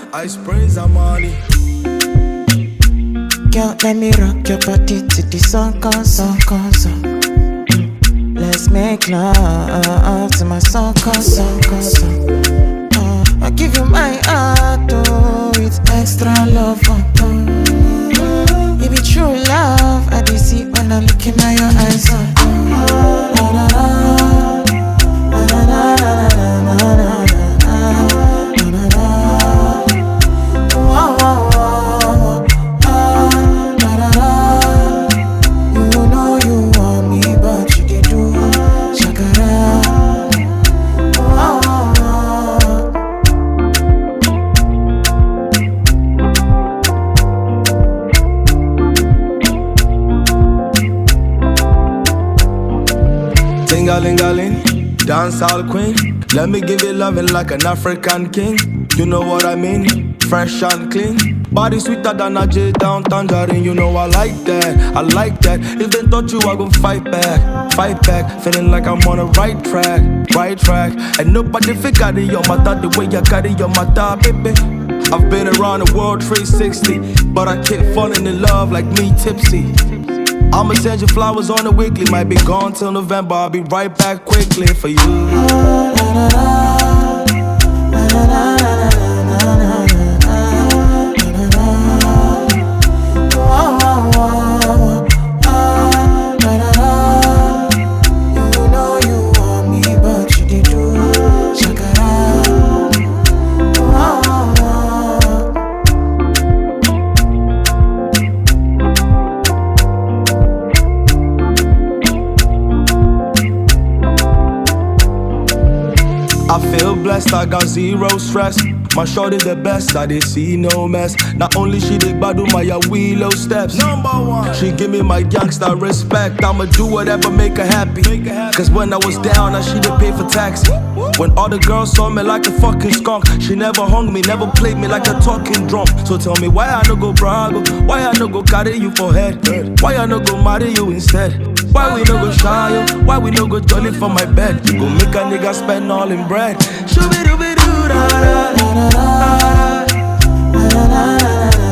Ice Prince Amani. Girl, let me rock your body till the sun comes on. Let's make love till my song comes on. I give you my heart, oh, it's extra love. It be true love, I do see when I look in your eyes. You know you want me, but you did do shakara. Ting-a-ling-a-ling, dance all queen. Let me give you loving like an African king. You know what I mean? Fresh and clean. Body sweeter than a J down tangerine. You know I like that, I like that. If they thought you, I gon' fight back, fight back. Feeling like I'm on the right track, right track. And nobody figure it your matter the way you carry your matter, baby. I've been around the world 360, but I keep falling in love like me tipsy. I'ma send you flowers on the weekly. Might be gone till November. I'll be right back quickly for you. You know you want me, but you did do shakara. I feel blessed, I got zero stress. My shorty the best, I did see no mess. Not only she did badu my willow steps. Number one, she give me my gangsta respect. I'ma do whatever make her happy. Cause when I was down, I she did pay for taxi. When all the girls saw me like a fucking skunk, she never hung me, never played me like a talking drum. So tell me why I no go brag, why I no go carry you for head, why I no go marry you instead. Why we no go shy, yo? Why we no go jolly for my bed? Go make a nigga spend all in bread. Shoo-be-doo-be-doo-da-da-da-da-da-da.